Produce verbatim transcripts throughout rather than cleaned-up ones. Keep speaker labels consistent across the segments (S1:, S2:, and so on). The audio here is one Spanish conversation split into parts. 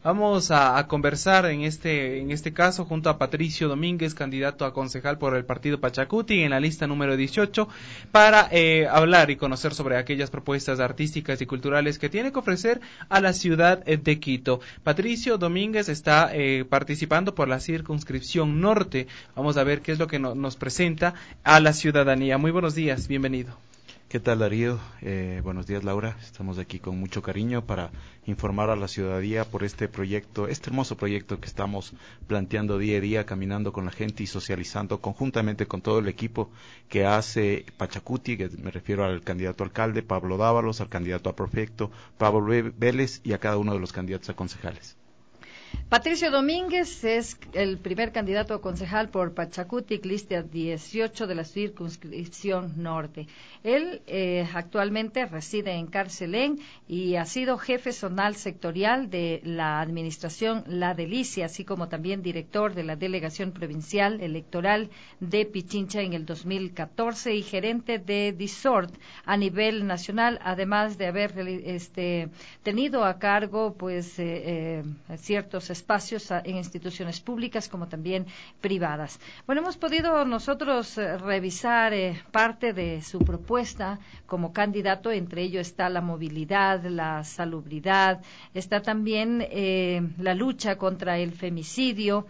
S1: Vamos a, a conversar en este en este caso junto a Patricio Domínguez, candidato a concejal por el partido Pachacuti en la lista número dieciocho, para eh, hablar y conocer sobre aquellas propuestas artísticas y culturales que tiene que ofrecer a la ciudad de Quito. Patricio Domínguez está eh, participando por la circunscripción norte. Vamos a ver qué es lo que no, nos presenta a la ciudadanía. Muy buenos días, bienvenido.
S2: ¿Qué tal, Darío? Eh, buenos días, Laura. Estamos aquí con mucho cariño para informar a la ciudadanía por este proyecto, este hermoso proyecto que estamos planteando día a día, caminando con la gente y socializando conjuntamente con todo el equipo que hace Pachacuti, que me refiero al candidato a alcalde, Pablo Dávalos, al candidato a prefecto, Pablo Vélez, y a cada uno de los candidatos a concejales.
S3: Patricio Domínguez es el primer candidato a concejal por Pachacuti, lista dieciocho de la circunscripción norte. Él eh, actualmente reside en Carcelén y ha sido jefe zonal sectorial de la administración La Delicia, así como también director de la delegación provincial electoral de Pichincha en el dos mil catorce y gerente de DISORT a nivel nacional, además de haber este, tenido a cargo pues eh, eh, ciertos espacios en instituciones públicas como también privadas. Bueno, hemos podido nosotros eh, revisar eh, parte de su propuesta como candidato, entre ello está la movilidad, la salubridad, está también eh, la lucha contra el femicidio.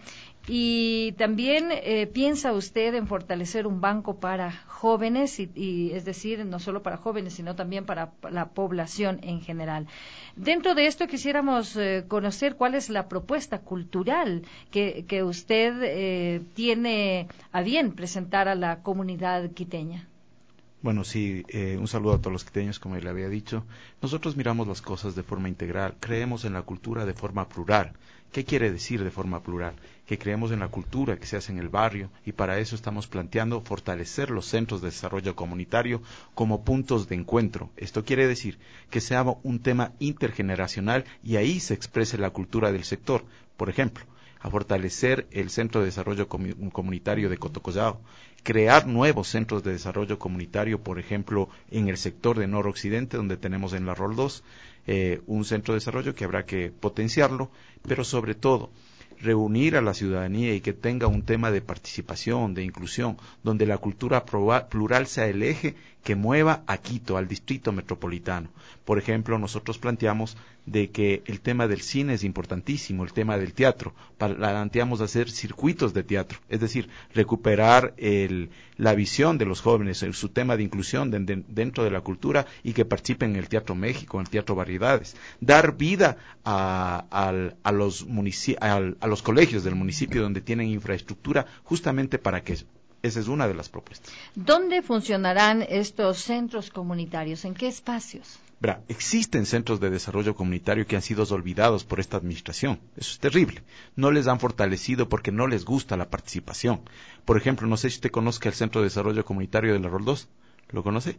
S3: Y también eh, piensa usted en fortalecer un banco para jóvenes, y, y es decir, no solo para jóvenes, sino también para la población en general. Dentro de esto quisiéramos eh, conocer cuál es la propuesta cultural que, que usted eh, tiene a bien presentar a la comunidad quiteña.
S2: Bueno, sí, eh, un saludo a todos los quiteños, como le había dicho. Nosotros miramos las cosas de forma integral, creemos en la cultura de forma plural. ¿Qué quiere decir de forma plural? Que creemos en la cultura que se hace en el barrio y para eso estamos planteando fortalecer los centros de desarrollo comunitario como puntos de encuentro. Esto quiere decir que sea un tema intergeneracional y ahí se exprese la cultura del sector. Por ejemplo, a fortalecer el Centro de Desarrollo Comunitario de Cotocollao, crear nuevos centros de desarrollo comunitario, por ejemplo, en el sector de noroccidente, donde tenemos en la Rol dos, eh, un centro de desarrollo que habrá que potenciarlo, pero sobre todo, reunir a la ciudadanía y que tenga un tema de participación, de inclusión, donde la cultura plural sea el eje que mueva a Quito, al distrito metropolitano. Por ejemplo, nosotros planteamos de que el tema del cine es importantísimo, el tema del teatro, planteamos hacer circuitos de teatro, es decir, recuperar el, la visión de los jóvenes, el, su tema de inclusión de, de, dentro de la cultura y que participen en el Teatro México, en el Teatro Variedades, dar vida a, a, a, los munici- a, a los colegios del municipio donde tienen infraestructura justamente para que esa es una de las propuestas.
S3: ¿Dónde funcionarán estos centros comunitarios? ¿En qué espacios?
S2: Verá, existen centros de desarrollo comunitario que han sido olvidados por esta administración. Eso es terrible. No les han fortalecido porque no les gusta la participación. Por ejemplo, no sé si usted conozca el Centro de Desarrollo Comunitario de la Rol dos. ¿Lo conoce?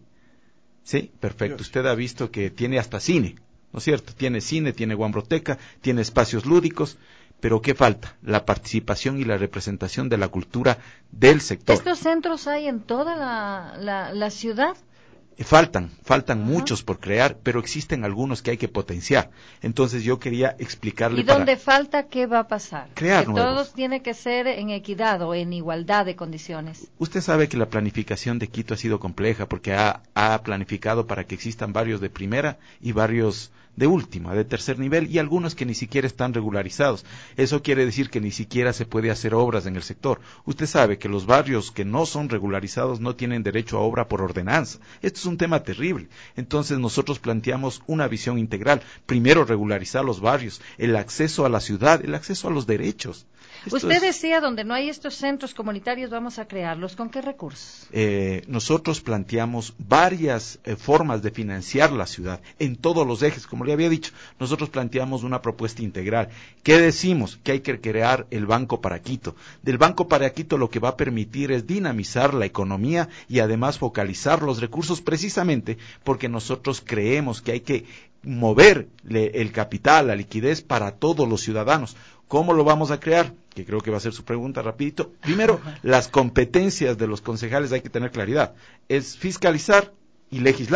S2: Sí, perfecto. Usted ha visto que tiene hasta cine, ¿no es cierto? Tiene cine, tiene guambroteca, tiene espacios lúdicos. Pero ¿qué falta? La participación y la representación de la cultura del sector.
S3: ¿Estos centros hay en toda la, la, la ciudad?
S2: Faltan, faltan
S3: Ajá.
S2: muchos por crear, pero existen algunos que hay que potenciar. Entonces yo quería explicarle.
S3: ¿Y dónde
S2: para
S3: falta qué va a pasar?
S2: Crear
S3: que
S2: nuevos.
S3: Todos tiene que ser en equidad o en igualdad de condiciones.
S2: Usted sabe que la planificación de Quito ha sido compleja porque ha, ha planificado para que existan barrios de primera y barrios de última, de tercer nivel y algunos que ni siquiera están regularizados. Eso quiere decir que ni siquiera se puede hacer obras en el sector. Usted sabe que los barrios que no son regularizados no tienen derecho a obra por ordenanza. Esto es un tema terrible. Entonces nosotros planteamos una visión integral. Primero regularizar los barrios, el acceso a la ciudad, el acceso a los derechos. Esto
S3: Usted
S2: es,
S3: decía, donde no hay estos centros comunitarios, vamos a crearlos. ¿Con qué recursos?
S2: Eh, nosotros planteamos varias eh, formas de financiar la ciudad en todos los ejes. Como le había dicho, nosotros planteamos una propuesta integral. ¿Qué decimos? Que hay que crear el Banco para Quito. Del Banco para Quito lo que va a permitir es dinamizar la economía y además focalizar los recursos precisamente porque nosotros creemos que hay que mover el capital, la liquidez para todos los ciudadanos. ¿Cómo lo vamos a crear? Que creo que va a ser su pregunta rapidito. Primero, las competencias de los concejales hay que tener claridad. Es fiscalizar y legislar.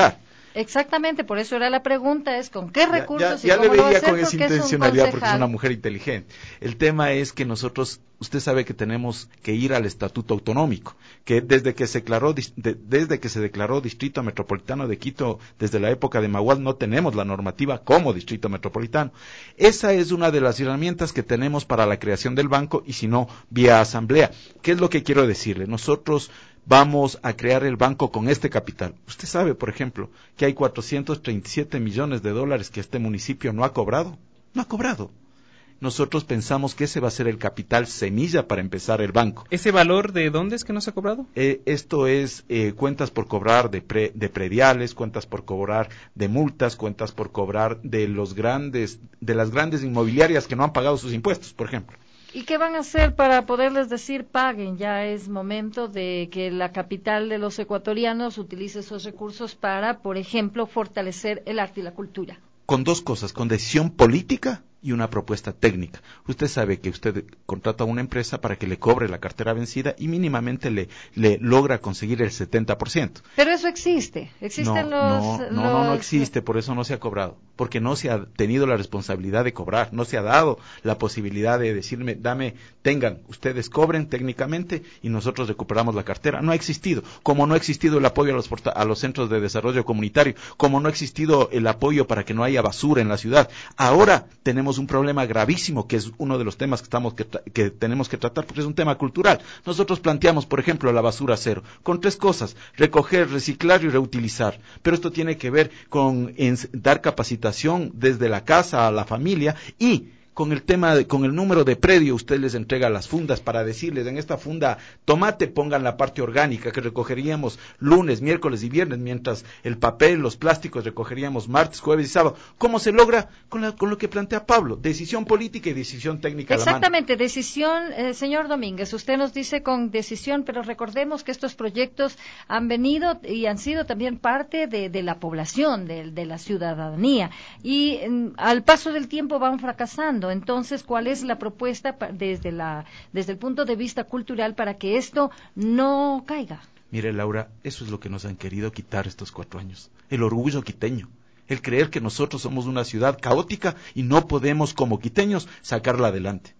S3: Exactamente, por eso era la pregunta, es con qué recursos
S2: ya, ya,
S3: y cómo
S2: ya le
S3: lo va a
S2: veía
S3: hacer,
S2: con esa
S3: porque es un
S2: intencionalidad porque es
S3: concejal.
S2: una mujer inteligente. El tema es que nosotros, usted sabe que tenemos que ir al estatuto autonómico, que desde que se declaró, de, desde que se declaró Distrito Metropolitano de Quito, desde la época de Maguad, no tenemos la normativa como Distrito Metropolitano. Esa es una de las herramientas que tenemos para la creación del banco, y si no, vía asamblea. ¿Qué es lo que quiero decirle? Nosotros vamos a crear el banco con este capital. Usted sabe, por ejemplo, que hay cuatrocientos treinta y siete millones de dólares que este municipio no ha cobrado. No ha cobrado. Nosotros pensamos que ese va a ser el capital semilla para empezar el banco.
S1: ¿Ese valor de dónde es que no se ha cobrado?
S2: Eh, esto es eh, cuentas por cobrar de, pre, de prediales, cuentas por cobrar de multas, cuentas por cobrar de los grandes, de las grandes inmobiliarias que no han pagado sus impuestos, por ejemplo.
S3: ¿Y qué van a hacer para poderles decir paguen? Ya es momento de que la capital de los ecuatorianos utilice esos recursos para, por ejemplo, fortalecer el arte y la cultura.
S2: Con dos cosas, con decisión política y una propuesta técnica. Usted sabe que usted contrata a una empresa para que le cobre la cartera vencida y mínimamente le, le logra conseguir el setenta por ciento.
S3: Pero eso existe. Existen
S2: no,
S3: los,
S2: no,
S3: los...
S2: no, no, no existe, por eso no se ha cobrado. Porque no se ha tenido la responsabilidad de cobrar, no se ha dado la posibilidad de decirme, dame, tengan, ustedes cobren técnicamente y nosotros recuperamos la cartera. No ha existido. Como no ha existido el apoyo a los, a los centros de desarrollo comunitario, como no ha existido el apoyo para que no haya basura en la ciudad. Ahora tenemos un problema gravísimo, que es uno de los temas que, estamos que, que tenemos que tratar, porque es un tema cultural. Nosotros planteamos, por ejemplo, la basura cero, con tres cosas: recoger, reciclar y reutilizar. Pero esto tiene que ver con en, dar capacitación desde la casa a la familia, y con el tema, de, con el número de predio, usted les entrega las fundas para decirles, en esta funda tomate pongan la parte orgánica, que recogeríamos lunes, miércoles y viernes, mientras el papel, los plásticos recogeríamos martes, jueves y sábado. ¿Cómo se logra? Con, la, con lo que plantea Pablo, decisión política y decisión técnica.
S3: Exactamente, a la mano. Decisión, eh, señor Domínguez, usted nos dice con decisión, pero recordemos que estos proyectos han venido y han sido también parte de, de la población, de, de la ciudadanía, y en, al paso del tiempo van fracasando. Entonces, ¿cuál es la propuesta desde la desde el punto de vista cultural para que esto no caiga?
S2: Mire, Laura, eso es lo que nos han querido quitar estos cuatro años. El orgullo quiteño. El creer que nosotros somos una ciudad caótica y no podemos, como quiteños, sacarla adelante.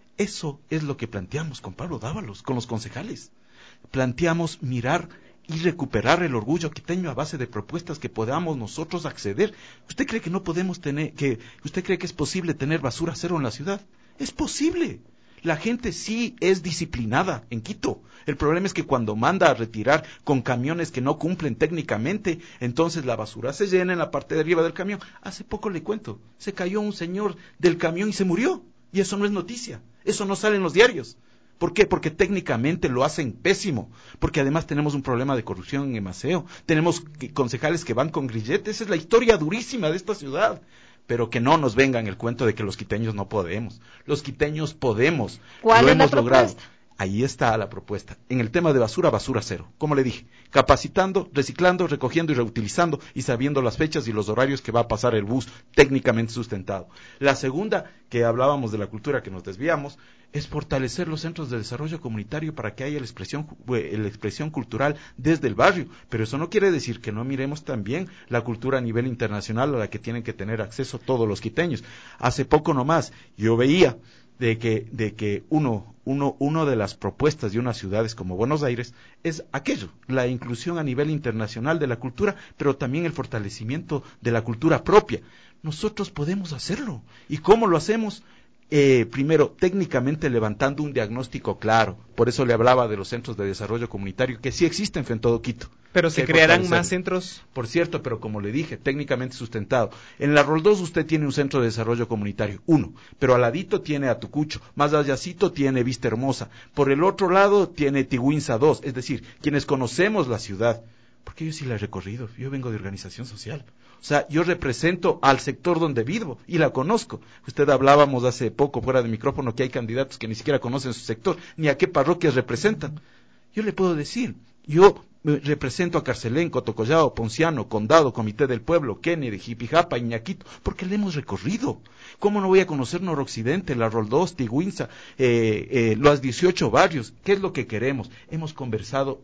S2: Eso es lo que planteamos con Pablo Dávalos, con los concejales. Planteamos mirar y recuperar el orgullo quiteño a base de propuestas que podamos nosotros acceder. ¿Usted cree que no podemos tener, que usted cree que es posible tener basura cero en la ciudad? Es posible. La gente sí es disciplinada en Quito. El problema es que cuando manda a retirar con camiones que no cumplen técnicamente, entonces la basura se llena en la parte de arriba del camión. Hace poco le cuento, se cayó un señor del camión y se murió. Y eso no es noticia, eso no sale en los diarios. ¿Por qué? Porque técnicamente lo hacen pésimo, porque además tenemos un problema de corrupción en Emaceo, tenemos concejales que van con grilletes, esa es la historia durísima de esta ciudad. Pero que no nos vengan el cuento de que los quiteños no podemos. Los quiteños podemos.
S3: ¿Cuál
S2: lo
S3: es la
S2: hemos
S3: propuesta?
S2: logrado. Ahí está la propuesta. En el tema de basura, basura cero. Como le dije, capacitando, reciclando, recogiendo y reutilizando, y sabiendo las fechas y los horarios que va a pasar el bus técnicamente sustentado. La segunda, que hablábamos de la cultura, que nos desviamos, es fortalecer los centros de desarrollo comunitario para que haya la expresión, la expresión cultural desde el barrio. Pero eso no quiere decir que no miremos también la cultura a nivel internacional a la que tienen que tener acceso todos los quiteños. Hace poco nomás yo veía de que, de que uno, uno, uno de las propuestas de unas ciudades como Buenos Aires es aquello, la inclusión a nivel internacional de la cultura, pero también el fortalecimiento de la cultura propia. Nosotros podemos hacerlo. ¿Y cómo lo hacemos? Eh, primero, técnicamente levantando un diagnóstico claro. Por eso le hablaba de los centros de desarrollo comunitario, que sí existen en todo Quito.
S1: Pero se crearán más centros.
S2: Por cierto, pero como le dije, técnicamente sustentado. En la Roldós usted tiene un centro de desarrollo comunitario, uno, pero al ladito tiene Atucucho, más allácito tiene Vista Hermosa, por el otro lado tiene Tiguinza dos, es decir, quienes conocemos la ciudad, porque yo sí la he recorrido, yo vengo de organización social. O sea, yo represento al sector donde vivo y la conozco. Usted hablábamos hace poco fuera de micrófono que hay candidatos que ni siquiera conocen su sector, ni a qué parroquias representan. Yo le puedo decir, yo represento a Carcelén, Cotocollao, Ponciano, Condado, Comité del Pueblo, Kennedy, Jipijapa, Iñaquito, porque le hemos recorrido. ¿Cómo no voy a conocer Noroccidente, La Roldós, Tiguinza, eh, eh, los dieciocho barrios? ¿Qué es lo que queremos? Hemos conversado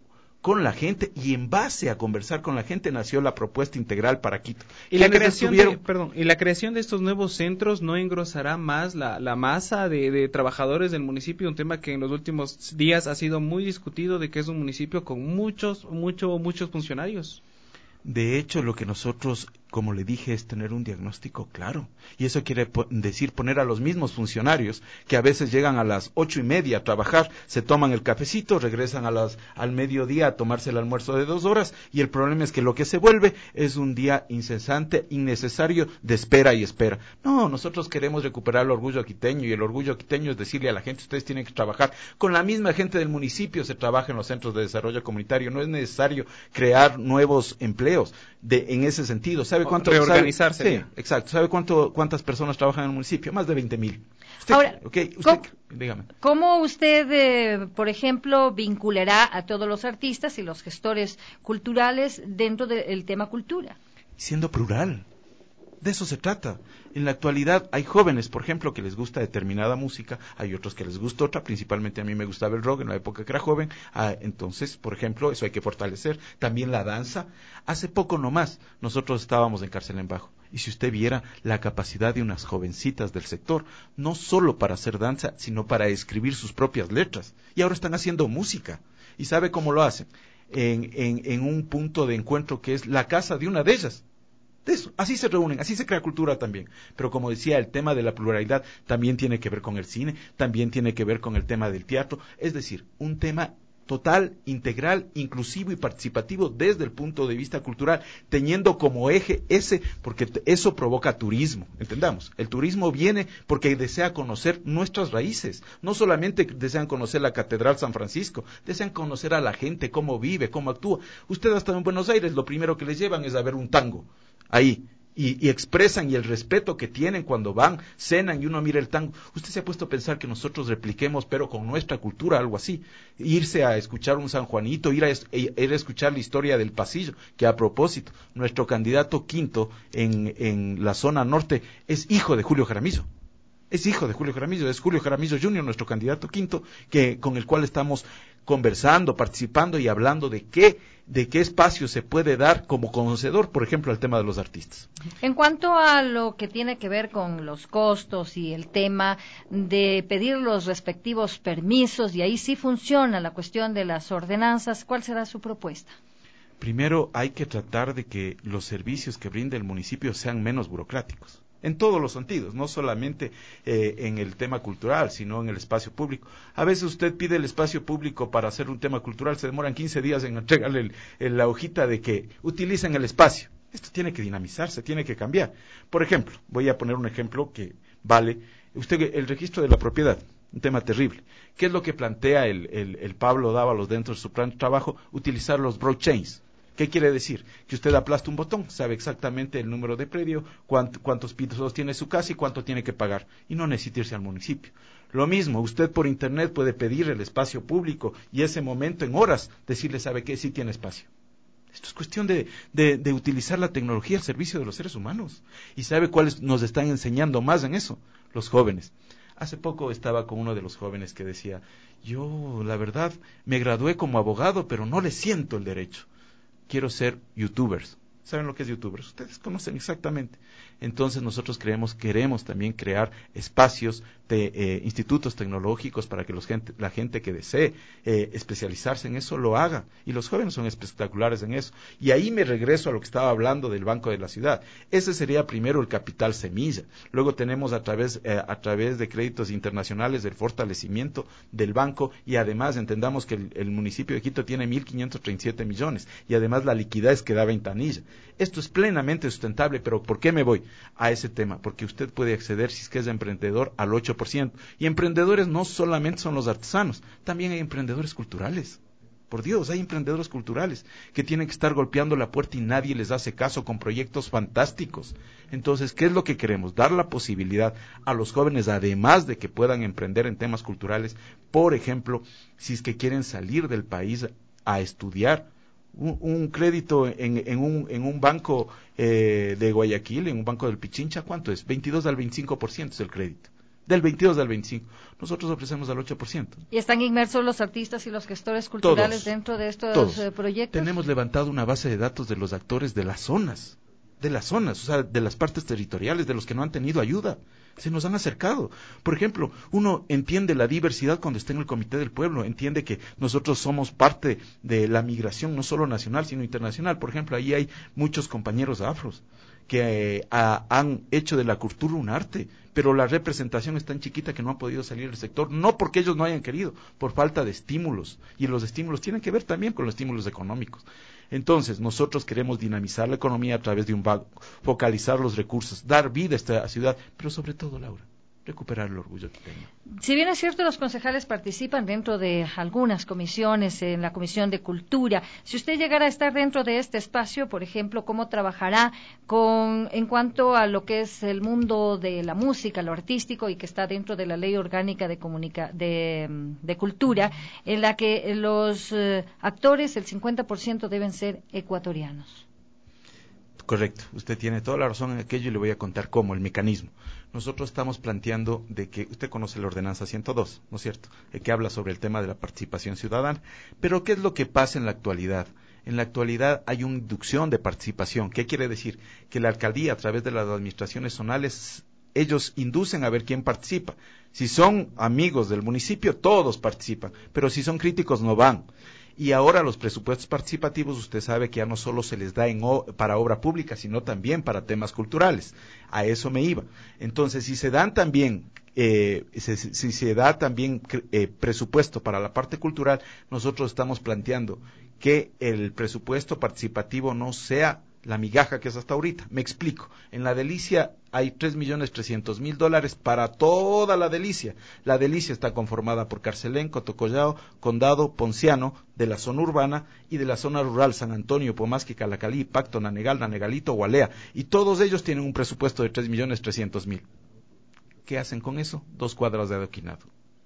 S2: con la gente, y en base a conversar con la gente nació la propuesta integral para Quito.
S1: Y la creación de, perdón, y la creación de estos nuevos centros no engrosará más la, la masa de, de trabajadores del municipio, un tema que en los últimos días ha sido muy discutido, de que es un municipio con muchos, mucho, muchos funcionarios.
S2: De hecho, lo que nosotros, como le dije, es tener un diagnóstico claro. Y eso quiere po- decir poner a los mismos funcionarios que a veces llegan a las ocho y media a trabajar, se toman el cafecito, regresan a las al mediodía a tomarse el almuerzo de dos horas, y el problema es que lo que se vuelve es un día incesante, innecesario, de espera y espera. No, nosotros queremos recuperar el orgullo quiteño, y el orgullo quiteño es decirle a la gente: ustedes tienen que trabajar con la misma gente del municipio, se trabaja en los centros de desarrollo comunitario, no es necesario crear nuevos empleos. De, en ese sentido, ¿sabe cuánto?
S1: Reorganizarse.
S2: Sabe, sí, exacto. ¿Sabe cuánto, cuántas personas trabajan en el municipio? Más de veinte mil. Usted,
S3: Ahora,
S2: okay, usted,
S3: ¿cómo,
S2: dígame.
S3: ¿cómo usted, eh, por ejemplo, vinculará a todos los artistas y los gestores culturales dentro del tema cultura?
S2: Siendo plural. De eso se trata. En la actualidad hay jóvenes, por ejemplo, que les gusta determinada música, hay otros que les gusta otra, principalmente a mí me gustaba el rock en la época que era joven, ah, entonces, por ejemplo, eso hay que fortalecer. También la danza. Hace poco nomás, nosotros estábamos en Cárcel en Bajo, y si usted viera la capacidad de unas jovencitas del sector, no solo para hacer danza, sino para escribir sus propias letras, y ahora están haciendo música. ¿Y sabe cómo lo hacen? En, en, en un punto de encuentro que es la casa de una de ellas. De eso, así se reúnen, así se crea cultura también. Pero como decía, el tema de la pluralidad también tiene que ver con el cine, también tiene que ver con el tema del teatro, es decir, un tema total, integral, inclusivo y participativo desde el punto de vista cultural, teniendo como eje ese, porque eso provoca turismo, entendamos. El turismo viene porque desea conocer nuestras raíces, no solamente desean conocer la Catedral San Francisco, desean conocer a la gente, cómo vive, cómo actúa. Usted hasta en Buenos Aires lo primero que les llevan es a ver un tango. Ahí, y, y expresan, y el respeto que tienen cuando van, cenan y uno mira el tango. Usted se ha puesto a pensar que nosotros repliquemos, pero con nuestra cultura, algo así, irse a escuchar un San Juanito, ir a, ir a escuchar la historia del pasillo, que a propósito, nuestro candidato quinto en, en la zona norte es hijo de Julio Jaramillo. Es hijo de Julio Jaramillo, es Julio Jaramillo junior, nuestro candidato quinto, que, con el cual estamos conversando, participando y hablando de qué, de qué espacio se puede dar como conocedor, por ejemplo, al tema de los artistas.
S3: En cuanto a lo que tiene que ver con los costos y el tema de pedir los respectivos permisos, y ahí sí funciona la cuestión de las ordenanzas, ¿cuál será su propuesta?
S2: Primero, hay que tratar de que los servicios que brinda el municipio sean menos burocráticos. En todos los sentidos, no solamente eh, en el tema cultural, sino en el espacio público. A veces usted pide el espacio público para hacer un tema cultural, se demoran quince días en entregarle el, el, la hojita de que utilicen el espacio. Esto tiene que dinamizarse, tiene que cambiar. Por ejemplo, voy a poner un ejemplo que vale, usted el registro de la propiedad, un tema terrible. ¿Qué es lo que plantea el, el, el Pablo Dávalos dentro de su plan de trabajo? Utilizar los blockchains. ¿Qué quiere decir? Que usted aplasta un botón, sabe exactamente el número de predio, cuánto, cuántos pisos tiene su casa y cuánto tiene que pagar, y no necesita irse al municipio. Lo mismo, usted por internet puede pedir el espacio público y ese momento en horas decirle, ¿sabe qué? Sí tiene espacio. Esto es cuestión de, de, de utilizar la tecnología al servicio de los seres humanos. ¿Y sabe cuáles nos están enseñando más en eso? Los jóvenes. Hace poco estaba con uno de los jóvenes que decía, yo la verdad me gradué como abogado, pero no le siento el derecho. Quiero ser youtubers. ¿Saben lo que es youtubers? Ustedes conocen exactamente. Entonces nosotros creemos, queremos también crear espacios de eh, institutos tecnológicos para que los gente, la gente que desee eh, especializarse en eso lo haga. Y los jóvenes son espectaculares en eso. Y ahí me regreso a lo que estaba hablando del Banco de la Ciudad. Ese sería primero el capital semilla. Luego tenemos a través, eh, a través de créditos internacionales el fortalecimiento del banco, y además entendamos que el, el municipio de Quito tiene mil quinientos treinta y siete millones y además la liquidez que da Ventanilla. Esto es plenamente sustentable, pero ¿por qué me voy a ese tema? Porque usted puede acceder, si es que es emprendedor, al ocho por ciento. Y emprendedores no solamente son los artesanos, también hay emprendedores culturales. Por Dios, hay emprendedores culturales que tienen que estar golpeando la puerta y nadie les hace caso con proyectos fantásticos. Entonces, ¿qué es lo que queremos? Dar la posibilidad a los jóvenes, además de que puedan emprender en temas culturales, por ejemplo, si es que quieren salir del país a estudiar, Un, un crédito en, en, un, en un banco eh, de Guayaquil, en un banco del Pichincha, ¿cuánto es? veintidós al veinticinco por ciento es el crédito. del veintidós al veinticinco. Nosotros ofrecemos al ocho por ciento.
S3: ¿Y están inmersos los artistas y los gestores culturales
S2: Todos,
S3: dentro de estos
S2: todos.
S3: eh, proyectos?
S2: Tenemos levantado una base de datos de los actores de las zonas, de las zonas, o sea, de las partes territoriales, de los que no han tenido ayuda. Se nos han acercado. Por ejemplo, uno entiende la diversidad cuando está en el Comité del Pueblo, entiende que nosotros somos parte de la migración, no solo nacional, sino internacional. Por ejemplo, ahí hay muchos compañeros afros que eh, a, han hecho de la cultura un arte, pero la representación es tan chiquita que no ha podido salir del sector, no porque ellos no hayan querido, por falta de estímulos, y los estímulos tienen que ver también con los estímulos económicos. Entonces, nosotros queremos dinamizar la economía a través de un banco, focalizar los recursos, dar vida a esta ciudad, pero sobre todo, Laura, recuperar el orgullo que tengo.
S3: Si bien es cierto, los concejales participan dentro de algunas comisiones, en la Comisión de Cultura. Si usted llegara a estar dentro de este espacio, por ejemplo, ¿cómo trabajará con en cuanto a lo que es el mundo de la música, lo artístico, y que está dentro de la Ley Orgánica de, comunica de, de Cultura, en la que los eh, actores, el cincuenta por ciento deben ser ecuatorianos?
S2: Correcto, usted tiene toda la razón en aquello y le voy a contar cómo, el mecanismo. Nosotros estamos planteando de que, usted conoce la ordenanza ciento dos, ¿no es cierto?, el que habla sobre el tema de la participación ciudadana, pero ¿qué es lo que pasa en la actualidad? En la actualidad hay una inducción de participación. ¿Qué quiere decir? Que la alcaldía, a través de las administraciones zonales, ellos inducen a ver quién participa. Si son amigos del municipio, todos participan, pero si son críticos no van. Y ahora los presupuestos participativos, usted sabe que ya no solo se les da en o, para obra pública, sino también para temas culturales. A eso me iba. Entonces, si se dan también, eh, si, si se da también eh, presupuesto para la parte cultural, nosotros estamos planteando que el presupuesto participativo no sea la migaja que es hasta ahorita. Me explico. En la Delicia hay tres millones trescientos mil dólares para toda la Delicia. La Delicia está conformada por Carcelén, Cotocollao, Condado, Ponciano, de la zona urbana, y de la zona rural, San Antonio, Pomasqui, Calacalí, Pacto, Nanegal, Nanegalito, Gualea. Y todos ellos tienen un presupuesto de tres millones trescientos mil. ¿Qué hacen con eso? Dos cuadras de adoquinado.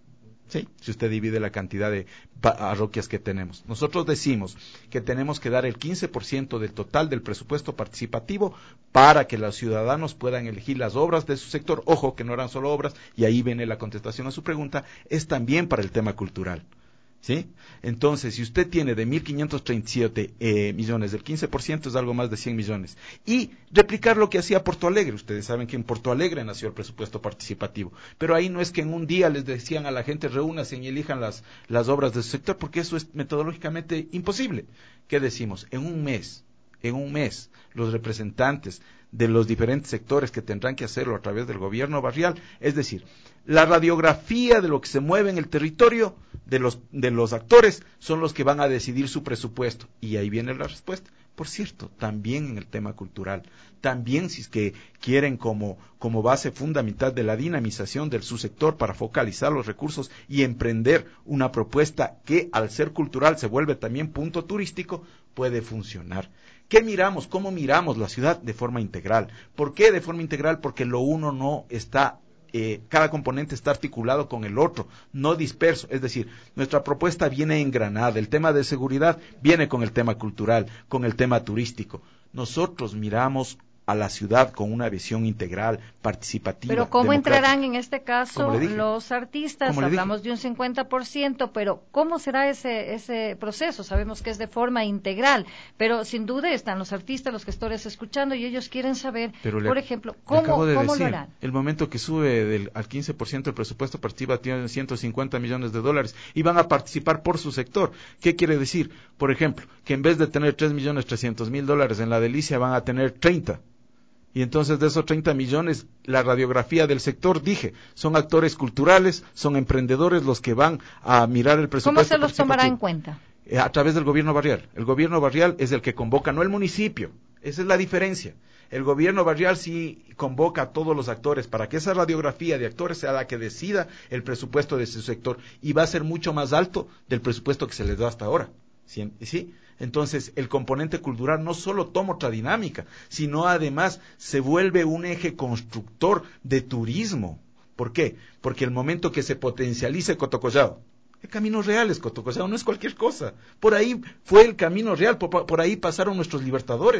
S2: Sí, si usted divide la cantidad de parroquias que tenemos. Nosotros decimos que tenemos que dar el quince por ciento del total del presupuesto participativo para que los ciudadanos puedan elegir las obras de su sector. Ojo, que no eran solo obras, y ahí viene la contestación a su pregunta, es también para el tema cultural. ¿Sí? Entonces, si usted tiene de mil quinientos treinta y siete eh, millones, del quince por ciento es algo más de cien millones. Y replicar lo que hacía Porto Alegre. Ustedes saben que en Porto Alegre nació el presupuesto participativo. Pero ahí no es que en un día les decían a la gente reúnanse y elijan las, las obras de su sector, porque eso es metodológicamente imposible. ¿Qué decimos? En un mes, en un mes, los representantes de los diferentes sectores que tendrán que hacerlo a través del gobierno barrial, es decir, la radiografía de lo que se mueve en el territorio de los de los actores son los que van a decidir su presupuesto, y ahí viene la respuesta. Por cierto, también en el tema cultural, también si es que quieren como como base fundamental de la dinamización del subsector para focalizar los recursos y emprender una propuesta que al ser cultural se vuelve también punto turístico, puede funcionar. ¿Qué miramos? ¿Cómo miramos la ciudad? De forma integral. ¿Por qué de forma integral? Porque lo uno no está, eh, cada componente está articulado con el otro, no disperso. Es decir, nuestra propuesta viene engranada. El tema de seguridad viene con el tema cultural, con el tema turístico. Nosotros miramos a la ciudad con una visión integral, participativa.
S3: Pero ¿cómo entrarán en este caso los artistas?
S2: Como
S3: Hablamos de un cincuenta por ciento, pero ¿cómo será ese ese proceso? Sabemos que es de forma integral, pero sin duda están los artistas, los gestores escuchando, y ellos quieren saber, le, por ejemplo, ¿cómo, ¿cómo
S2: decir,
S3: lo harán?
S2: El momento que sube del, al quince por ciento el presupuesto participativo tiene ciento cincuenta millones de dólares y van a participar por su sector. ¿Qué quiere decir? Por ejemplo, que en vez de tener tres millones trescientos mil dólares en la Delicia van a tener treinta. Y entonces de esos treinta millones, la radiografía del sector, dije, son actores culturales, son emprendedores los que van a mirar el presupuesto.
S3: ¿Cómo se los tomará en cuenta?
S2: Eh, a través del gobierno barrial. El gobierno barrial es el que convoca, no el municipio. Esa es la diferencia. El gobierno barrial sí convoca a todos los actores para que esa radiografía de actores sea la que decida el presupuesto de su sector, y va a ser mucho más alto del presupuesto que se les da hasta ahora. ¿Sí? ¿Sí? Entonces, el componente cultural no solo toma otra dinámica, sino además se vuelve un eje constructor de turismo. ¿Por qué? Porque el momento que se potencialice Cotocollao, el camino real es Cotocollao, no es cualquier cosa. Por ahí fue el camino real, por, por ahí pasaron nuestros libertadores.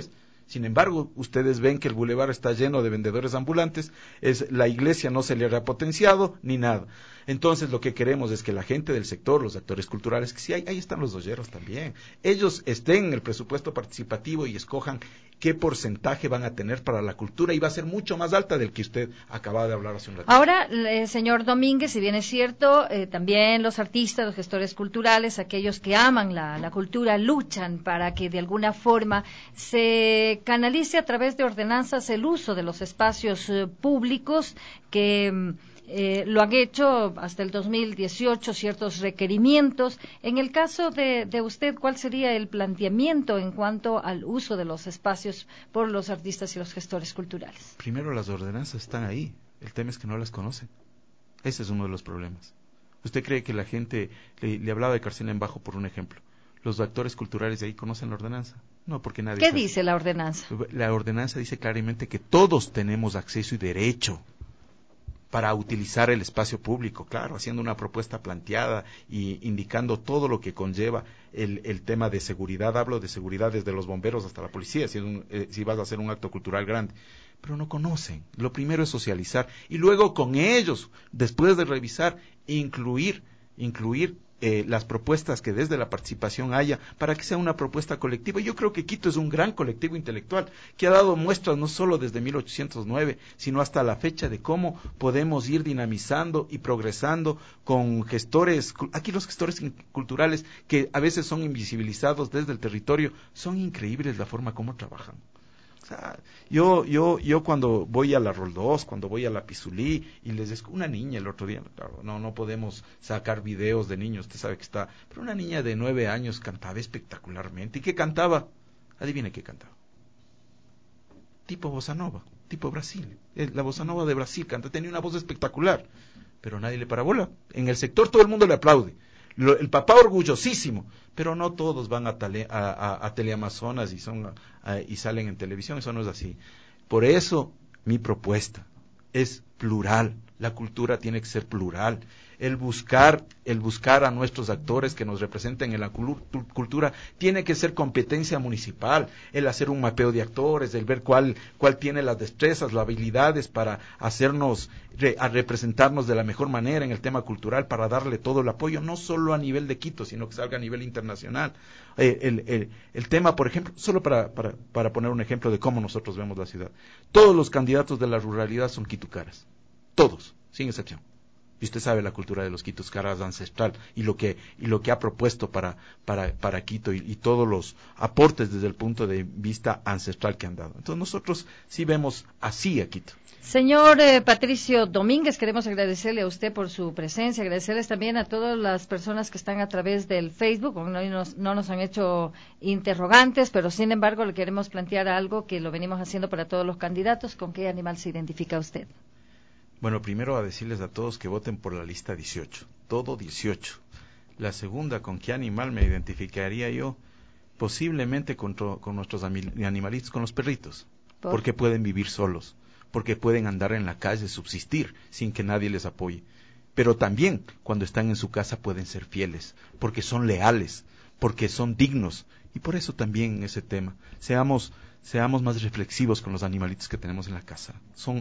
S2: Sin embargo, ustedes ven que el bulevar está lleno de vendedores ambulantes, es, la iglesia no se le ha repotenciado ni nada. Entonces, lo que queremos es que la gente del sector, los actores culturales, que sí, ahí, ahí están los doyeros también, ellos estén en el presupuesto participativo y escojan qué porcentaje van a tener para la cultura y va a ser mucho más alta del que usted acaba de hablar hace un ratito.
S3: Ahora, eh, señor Domínguez, si bien es cierto, eh, también los artistas, los gestores culturales, aquellos que aman la, la cultura, luchan para que de alguna forma se canalice a través de ordenanzas el uso de los espacios eh, públicos que eh, lo han hecho hasta el dos mil dieciocho, ciertos requerimientos. En el caso de, de usted, ¿cuál sería el planteamiento en cuanto al uso de los espacios por los artistas y los gestores culturales?
S2: Primero, las ordenanzas están ahí, el tema es que no las conocen. Ese es uno de los problemas. ¿Usted cree que la gente, le, le hablaba de Carcela en Bajo por un ejemplo, los actores culturales de ahí conocen la ordenanza? No, porque nadie...
S3: ¿Qué
S2: sabe.
S3: dice la ordenanza?
S2: La ordenanza dice claramente que todos tenemos acceso y derecho para utilizar el espacio público, claro, haciendo una propuesta planteada y indicando todo lo que conlleva el, el tema de seguridad. Hablo de seguridad desde los bomberos hasta la policía, si, es un, eh, si vas a hacer un acto cultural grande. Pero no conocen. Lo primero es socializar y luego con ellos, después de revisar, incluir, incluir eh, las propuestas que desde la participación haya para que sea una propuesta colectiva. Yo creo que Quito es un gran colectivo intelectual que ha dado muestras no solo desde mil ochocientos nueve, sino hasta la fecha de cómo podemos ir dinamizando y progresando con gestores. Aquí los gestores culturales que a veces son invisibilizados desde el territorio, son increíbles la forma como trabajan. O sea, yo, yo, yo cuando voy a la Roldós, cuando voy a la Pizulí, y les descubro una niña el otro día, claro, no, no podemos sacar videos de niños, usted sabe que está, pero una niña de nueve años cantaba espectacularmente. ¿Y qué cantaba? Adivine qué cantaba. Tipo bossa nova, tipo Brasil. La bossa nova de Brasil canta, tenía una voz espectacular, pero nadie le para bola. En el sector todo el mundo le aplaude. Lo, el papá orgullosísimo, pero no todos van a, tele, a, a, a Teleamazonas y, son, a, y salen en televisión, eso no es así. Por eso mi propuesta es plural, la cultura tiene que ser plural. El buscar, el buscar a nuestros actores que nos representen en la cultura tiene que ser competencia municipal, el hacer un mapeo de actores, el ver cuál, cuál tiene las destrezas, las habilidades para hacernos, re, a representarnos de la mejor manera en el tema cultural, para darle todo el apoyo, no solo a nivel de Quito, sino que salga a nivel internacional. Eh, el, el, el tema, por ejemplo, solo para, para, para poner un ejemplo de cómo nosotros vemos la ciudad, todos los candidatos de la ruralidad son quitucaras, todos, sin excepción. Y usted sabe la cultura de los quitucaras ancestral y lo que y lo que ha propuesto para para para Quito y, y todos los aportes desde el punto de vista ancestral que han dado. Entonces nosotros sí vemos así a Quito.
S3: Señor eh, Patricio Domínguez, queremos agradecerle a usted por su presencia, agradecerles también a todas las personas que están a través del Facebook. No nos, no nos han hecho interrogantes, pero sin embargo le queremos plantear algo que lo venimos haciendo para todos los candidatos. ¿Con qué animal se identifica usted?
S2: Bueno, primero a decirles a todos que voten por la lista dieciocho, todo dieciocho. La segunda, ¿con qué animal me identificaría yo? Posiblemente con, con nuestros animalitos, con los perritos, ¿Por? porque pueden vivir solos, porque pueden andar en la calle, subsistir, sin que nadie les apoye. Pero también, cuando están en su casa, pueden ser fieles, porque son leales, porque son dignos. Y por eso también ese tema, seamos, seamos más reflexivos con los animalitos que tenemos en la casa. Son,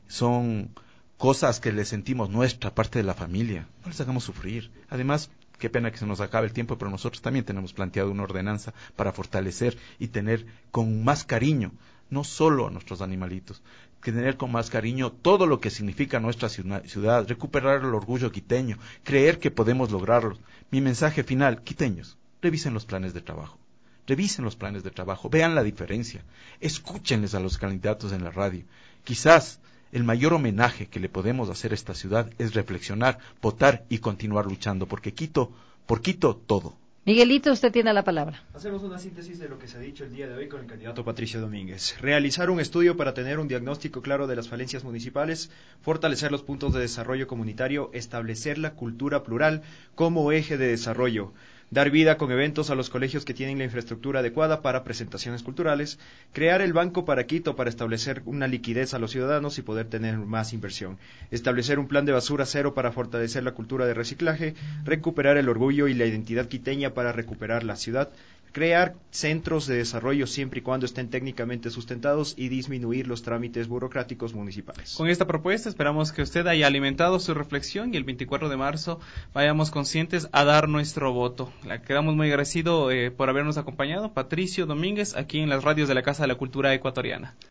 S2: son cosas que les sentimos nuestra, parte de la familia, no les hagamos sufrir. Además, qué pena que se nos acabe el tiempo, pero nosotros también tenemos planteado una ordenanza para fortalecer y tener con más cariño, no solo a nuestros animalitos, que tener con más cariño todo lo que significa nuestra ciudad, recuperar el orgullo quiteño, creer que podemos lograrlo. Mi mensaje final, quiteños, revisen los planes de trabajo, revisen los planes de trabajo, vean la diferencia, escúchenles a los candidatos en la radio. Quizás el mayor homenaje que le podemos hacer a esta ciudad es reflexionar, votar y continuar luchando, porque Quito, por Quito, todo.
S3: Miguelito, usted tiene la palabra.
S4: Hacemos una síntesis de lo que se ha dicho el día de hoy con el candidato Patricio Domínguez. Realizar un estudio para tener un diagnóstico claro de las falencias municipales, fortalecer los puntos de desarrollo comunitario, establecer la cultura plural como eje de desarrollo, dar vida con eventos a los colegios que tienen la infraestructura adecuada para presentaciones culturales, crear el Banco para Quito para establecer una liquidez a los ciudadanos y poder tener más inversión, establecer un plan de basura cero para fortalecer la cultura de reciclaje, recuperar el orgullo y la identidad quiteña para recuperar la ciudad, crear centros de desarrollo siempre y cuando estén técnicamente sustentados y disminuir los trámites burocráticos municipales.
S1: Con esta propuesta esperamos que usted haya alimentado su reflexión y el veinticuatro de marzo vayamos conscientes a dar nuestro voto. Le quedamos muy agradecidos eh, por habernos acompañado, Patricio Domínguez, aquí en las radios de la Casa de la Cultura Ecuatoriana.